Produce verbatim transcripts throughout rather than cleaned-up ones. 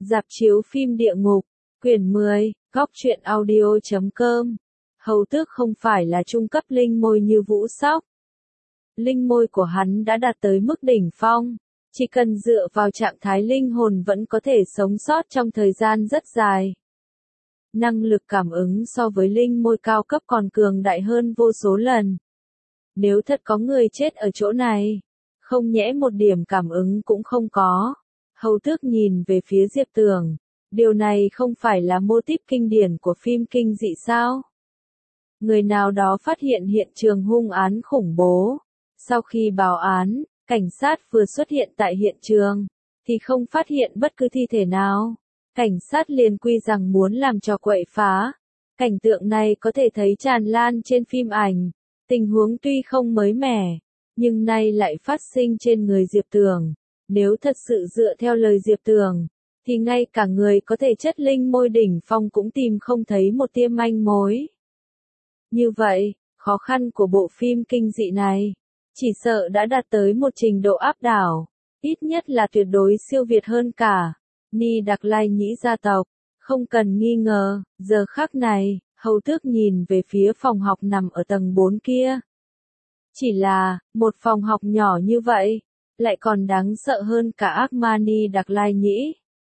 Rạp chiếu phim địa ngục, quyển mười, góc truyện audio chấm com. Hầu Tước không phải là trung cấp linh môi như Vũ Sóc. Linh môi của hắn đã đạt tới mức đỉnh phong, chỉ cần dựa vào trạng thái linh hồn vẫn có thể sống sót trong thời gian rất dài. Năng lực cảm ứng so với linh môi cao cấp còn cường đại hơn vô số lần. Nếu thật có người chết ở chỗ này, không nhẽ một điểm cảm ứng cũng không có. Hầu Tước nhìn về phía Diệp Tường, điều này không phải là mô típ kinh điển của phim kinh dị sao? Người nào đó phát hiện hiện trường hung án khủng bố. Sau khi báo án, cảnh sát vừa xuất hiện tại hiện trường, thì không phát hiện bất cứ thi thể nào. Cảnh sát liền quy rằng muốn làm trò quậy phá. Cảnh tượng này có thể thấy tràn lan trên phim ảnh. Tình huống tuy không mới mẻ, nhưng nay lại phát sinh trên người Diệp Tường. Nếu thật sự dựa theo lời Diệp Tường, thì ngay cả người có thể chất linh môi đỉnh phong cũng tìm không thấy một tia manh mối. Như vậy, khó khăn của bộ phim kinh dị này, chỉ sợ đã đạt tới một trình độ áp đảo, ít nhất là tuyệt đối siêu việt hơn cả Ni Đặc Lai Nhĩ gia tộc, không cần nghi ngờ. Giờ khắc này, Hầu Tước nhìn về phía phòng học nằm ở tầng bốn kia. Chỉ là, một phòng học nhỏ như vậy, lại còn đáng sợ hơn cả ác ma Ni Đặc Lai Nhĩ.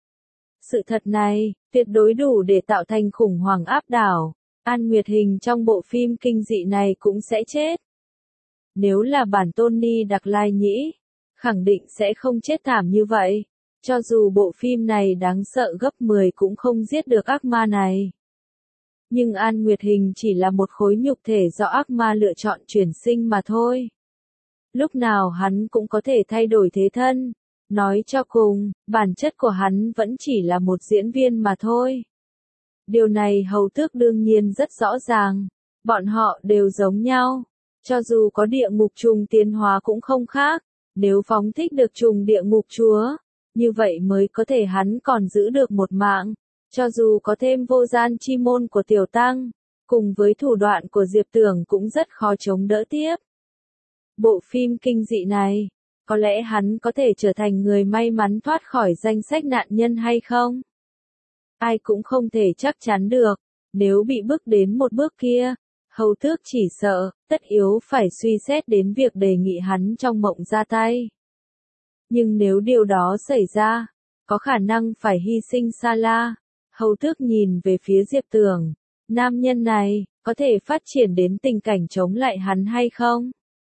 Sự thật này, tuyệt đối đủ để tạo thành khủng hoảng áp đảo. An Nguyệt Hình trong bộ phim kinh dị này cũng sẽ chết. Nếu là bản tôn Ni Đặc Lai Nhĩ, khẳng định sẽ không chết thảm như vậy. Cho dù bộ phim này đáng sợ gấp mười cũng không giết được ác ma này. Nhưng An Nguyệt Hình chỉ là một khối nhục thể do ác ma lựa chọn chuyển sinh mà thôi. Lúc nào hắn cũng có thể thay đổi thế thân. Nói cho cùng, bản chất của hắn vẫn chỉ là một diễn viên mà thôi. Điều này Hầu Tước đương nhiên rất rõ ràng. Bọn họ đều giống nhau. Cho dù có địa ngục trùng tiến hóa cũng không khác. Nếu phóng thích được trùng địa ngục chúa, như vậy mới có thể hắn còn giữ được một mạng. Cho dù có thêm vô gian chi môn của Tiểu Tăng, cùng với thủ đoạn của Diệp Tường cũng rất khó chống đỡ tiếp. Bộ phim kinh dị này, có lẽ hắn có thể trở thành người may mắn thoát khỏi danh sách nạn nhân hay không? Ai cũng không thể chắc chắn được. Nếu bị bước đến một bước kia, Hầu Tước chỉ sợ, tất yếu phải suy xét đến việc đề nghị hắn trong mộng ra tay. Nhưng nếu điều đó xảy ra, có khả năng phải hy sinh Sa La. Hầu Tước nhìn về phía Diệp Tường, nam nhân này, có thể phát triển đến tình cảnh chống lại hắn hay không?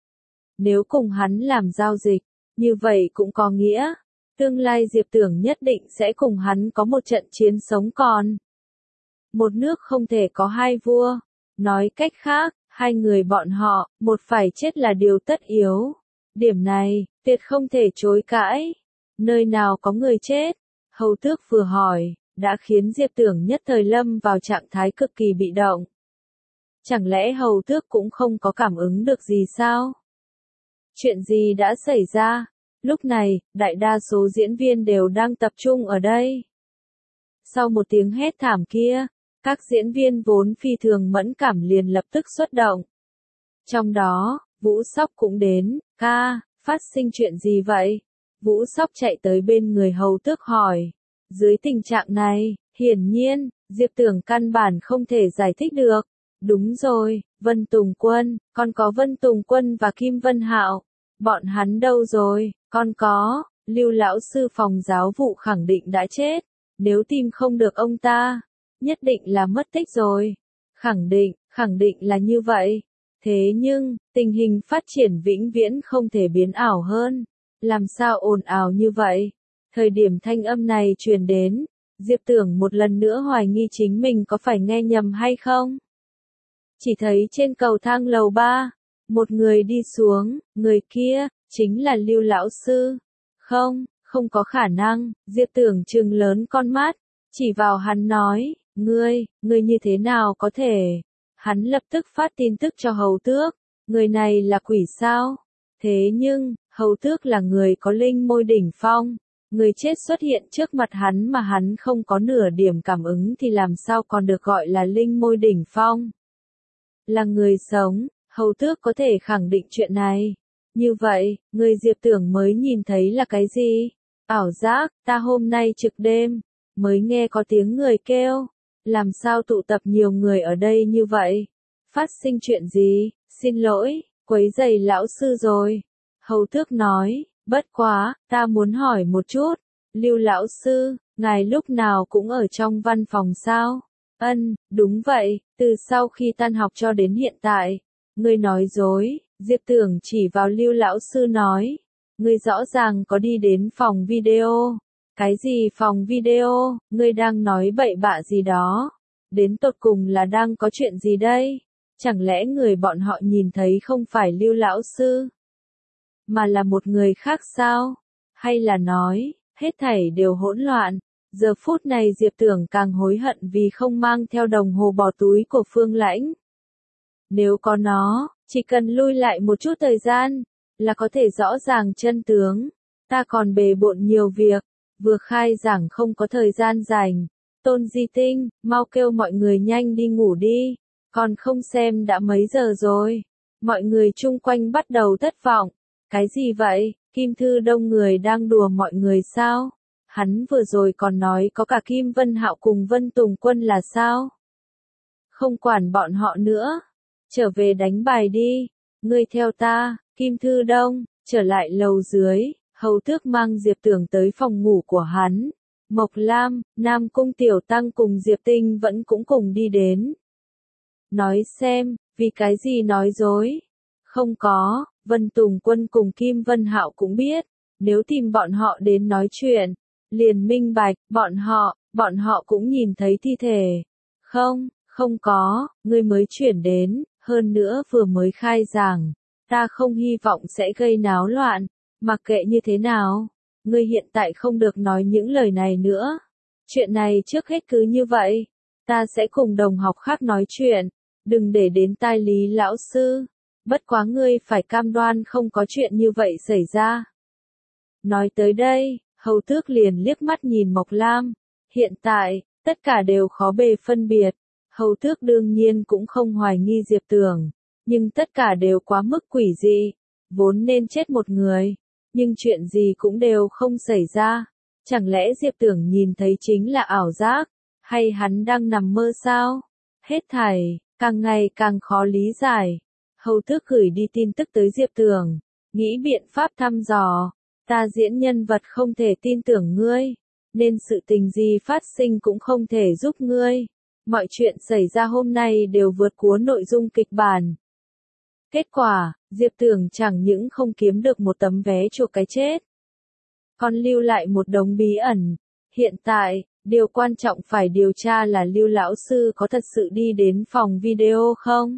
Nếu cùng hắn làm giao dịch, như vậy cũng có nghĩa, tương lai Diệp Tường nhất định sẽ cùng hắn có một trận chiến sống còn. Một nước không thể có hai vua, nói cách khác, hai người bọn họ, một phải chết là điều tất yếu. Điểm này, tuyệt không thể chối cãi. Nơi nào có người chết? Hầu Tước vừa hỏi, đã khiến Diệp Tường nhất thời lâm vào trạng thái cực kỳ bị động. Chẳng lẽ Hầu Tước cũng không có cảm ứng được gì sao? Chuyện gì đã xảy ra? Lúc này, đại đa số diễn viên đều đang tập trung ở đây. Sau một tiếng hét thảm kia, các diễn viên vốn phi thường mẫn cảm liền lập tức xuất động. Trong đó, Vũ Sóc cũng đến. Ca, phát sinh chuyện gì vậy? Vũ Sóc chạy tới bên người Hầu Tước hỏi. Dưới tình trạng này, hiển nhiên, Diệp Tường căn bản không thể giải thích được. Đúng rồi, Vân Tùng Quân, còn có Vân Tùng Quân và Kim Vân Hạo. Bọn hắn đâu rồi? Còn có, Lưu lão sư phòng giáo vụ khẳng định đã chết. Nếu tìm không được ông ta, nhất định là mất tích rồi. Khẳng định, khẳng định là như vậy. Thế nhưng, tình hình phát triển vĩnh viễn không thể biến ảo hơn. Làm sao ồn ào như vậy? Thời điểm thanh âm này truyền đến, Diệp Tường một lần nữa hoài nghi chính mình có phải nghe nhầm hay không. Chỉ thấy trên cầu thang lầu ba, một người đi xuống, người kia, chính là Lưu lão sư. Không, không có khả năng. Diệp Tường trừng lớn con mắt, chỉ vào hắn nói, ngươi, ngươi như thế nào có thể? Hắn lập tức phát tin tức cho Hầu Tước, người này là quỷ sao? Thế nhưng, Hầu Tước là người có linh môi đỉnh phong, người chết xuất hiện trước mặt hắn mà hắn không có nửa điểm cảm ứng thì làm sao còn được gọi là linh môi đỉnh phong? Là người sống, Hầu Tước có thể khẳng định chuyện này. Như vậy, người Diệp Tường mới nhìn thấy là cái gì? Ảo giác, ta hôm nay trực đêm, mới nghe có tiếng người kêu. Làm sao tụ tập nhiều người ở đây như vậy? Phát sinh chuyện gì? Xin lỗi, quấy rầy lão sư rồi. Hầu tước nói, bất quá, ta muốn hỏi một chút. Lưu lão sư, ngài lúc nào cũng ở trong văn phòng sao? Ân, đúng vậy, từ sau khi tan học cho đến hiện tại. Ngươi nói dối, Diệp Tưởng chỉ vào Lưu lão sư nói. Ngươi rõ ràng có đi đến phòng video. Cái gì phòng video, ngươi đang nói bậy bạ gì đó? Đến tột cùng là đang có chuyện gì đây? Chẳng lẽ người bọn họ nhìn thấy không phải Lưu lão sư, mà là một người khác sao? Hay là nói, hết thảy đều hỗn loạn? Giờ phút này Diệp Tưởng càng hối hận vì không mang theo đồng hồ bỏ túi của Phương Lãnh. Nếu có nó, chỉ cần lui lại một chút thời gian, là có thể rõ ràng chân tướng. Ta còn bề bộn nhiều việc, vừa khai giảng không có thời gian rảnh. Tôn Di Tinh, mau kêu mọi người nhanh đi ngủ đi, còn không xem đã mấy giờ rồi. Mọi người chung quanh bắt đầu thất vọng. Cái gì vậy, Kim Thư Đông người đang đùa mọi người sao? Hắn vừa rồi còn nói có cả Kim Vân Hạo cùng Vân Tùng Quân là sao? Không quản bọn họ nữa, trở về đánh bài đi, ngươi theo ta. Kim Thư Đông, trở lại lầu dưới, Hầu Tước mang Diệp Tưởng tới phòng ngủ của hắn. Mộc Lam, Nam Cung Tiểu Tăng cùng Diệp Tinh vẫn cũng cùng đi đến. Nói xem, vì cái gì nói dối? Không có, Vân Tùng Quân cùng Kim Vân Hạo cũng biết, nếu tìm bọn họ đến nói chuyện, liền minh bạch, bọn họ, bọn họ cũng nhìn thấy thi thể. Không, không có, ngươi mới chuyển đến, hơn nữa vừa mới khai giảng. Ta không hy vọng sẽ gây náo loạn, mặc kệ như thế nào, ngươi hiện tại không được nói những lời này nữa. Chuyện này trước hết cứ như vậy, ta sẽ cùng đồng học khác nói chuyện, đừng để đến tai Lý lão sư. Bất quá ngươi phải cam đoan không có chuyện như vậy xảy ra. Nói tới đây, Hầu Tước liền liếc mắt nhìn Mộc Lam. Hiện tại, tất cả đều khó bề phân biệt. Hầu Tước đương nhiên cũng không hoài nghi Diệp Tưởng, nhưng tất cả đều quá mức quỷ dị, vốn nên chết một người, nhưng chuyện gì cũng đều không xảy ra. Chẳng lẽ Diệp Tưởng nhìn thấy chính là ảo giác, hay hắn đang nằm mơ sao? Hết thảy, càng ngày càng khó lý giải. Hầu Tước gửi đi tin tức tới Diệp Tưởng, nghĩ biện pháp thăm dò. Ta diễn nhân vật không thể tin tưởng ngươi, nên sự tình gì phát sinh cũng không thể giúp ngươi. Mọi chuyện xảy ra hôm nay đều vượt quá nội dung kịch bản. Kết quả, Diệp Tưởng chẳng những không kiếm được một tấm vé chuộc cái chết, còn lưu lại một đống bí ẩn. Hiện tại, điều quan trọng phải điều tra là Lưu lão sư có thật sự đi đến phòng video không?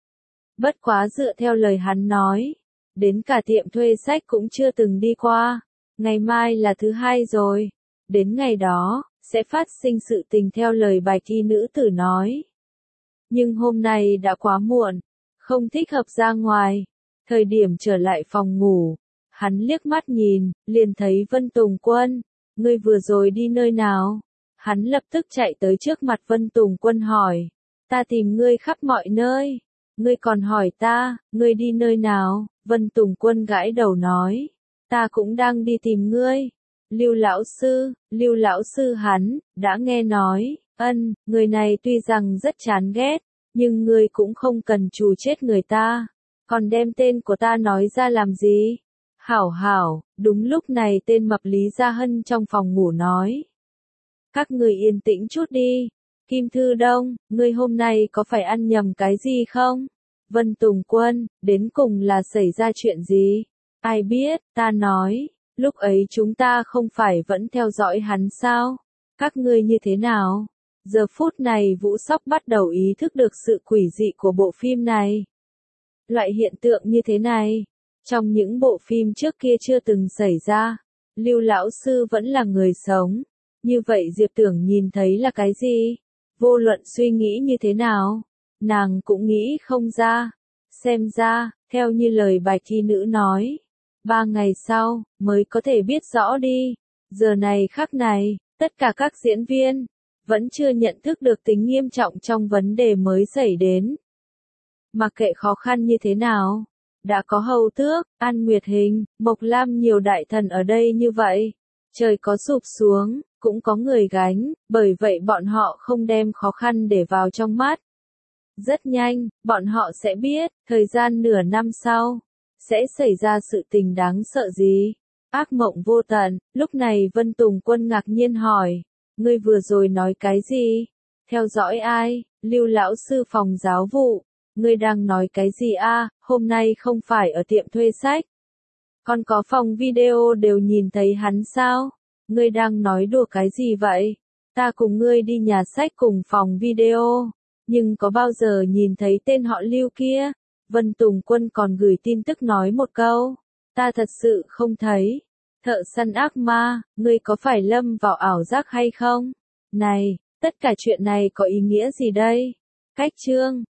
Bất quá dựa theo lời hắn nói, đến cả tiệm thuê sách cũng chưa từng đi qua. Ngày mai là thứ hai rồi, đến ngày đó, sẽ phát sinh sự tình theo lời bạch y nữ tử nói. Nhưng hôm nay đã quá muộn, không thích hợp ra ngoài. Thời điểm trở lại phòng ngủ, hắn liếc mắt nhìn, liền thấy Vân Tùng Quân. Ngươi vừa rồi đi nơi nào? Hắn lập tức chạy tới trước mặt Vân Tùng Quân hỏi. Ta tìm ngươi khắp mọi nơi. Ngươi còn hỏi ta, ngươi đi nơi nào? Vân Tùng Quân gãi đầu nói. Ta cũng đang đi tìm ngươi. Lưu lão sư, Lưu lão sư hắn, đã nghe nói, ân, người này tuy rằng rất chán ghét, nhưng ngươi cũng không cần trù chết người ta. Còn đem tên của ta nói ra làm gì? Hảo hảo, đúng lúc này tên mập Lý Gia Hân trong phòng ngủ nói. Các người yên tĩnh chút đi. Kim Thư Đông, ngươi hôm nay có phải ăn nhầm cái gì không? Vân Tùng Quân, đến cùng là xảy ra chuyện gì? Ai biết, ta nói, lúc ấy chúng ta không phải vẫn theo dõi hắn sao? Các ngươi như thế nào? Giờ phút này Vũ Sóc bắt đầu ý thức được sự quỷ dị của bộ phim này. Loại hiện tượng như thế này, trong những bộ phim trước kia chưa từng xảy ra. Lưu lão sư vẫn là người sống. Như vậy Diệp Tưởng nhìn thấy là cái gì? Vô luận suy nghĩ như thế nào, nàng cũng nghĩ không ra. Xem ra, theo như lời bạch y nữ nói, ba ngày sau, mới có thể biết rõ đi. Giờ này khắc này, tất cả các diễn viên, vẫn chưa nhận thức được tính nghiêm trọng trong vấn đề mới xảy đến. Mặc kệ khó khăn như thế nào, đã có Hầu Tước, An Nguyệt Hình, Mộc Lam nhiều đại thần ở đây như vậy. Trời có sụp xuống, cũng có người gánh, bởi vậy bọn họ không đem khó khăn để vào trong mắt. Rất nhanh, bọn họ sẽ biết, thời gian nửa năm sau, sẽ xảy ra sự tình đáng sợ gì. Ác mộng vô tận, lúc này Vân Tùng Quân ngạc nhiên hỏi, ngươi vừa rồi nói cái gì? Theo dõi ai? Lưu lão sư phòng giáo vụ, ngươi đang nói cái gì a? Hôm nay không phải ở tiệm thuê sách. Còn có phòng video đều nhìn thấy hắn sao? Ngươi đang nói đùa cái gì vậy? Ta cùng ngươi đi nhà sách cùng phòng video, nhưng có bao giờ nhìn thấy tên họ Lưu kia? Vân Tùng Quân còn gửi tin tức nói một câu, ta thật sự không thấy. Thợ săn ác ma, ngươi có phải lâm vào ảo giác hay không? Này, tất cả chuyện này có ý nghĩa gì đây? Cách chương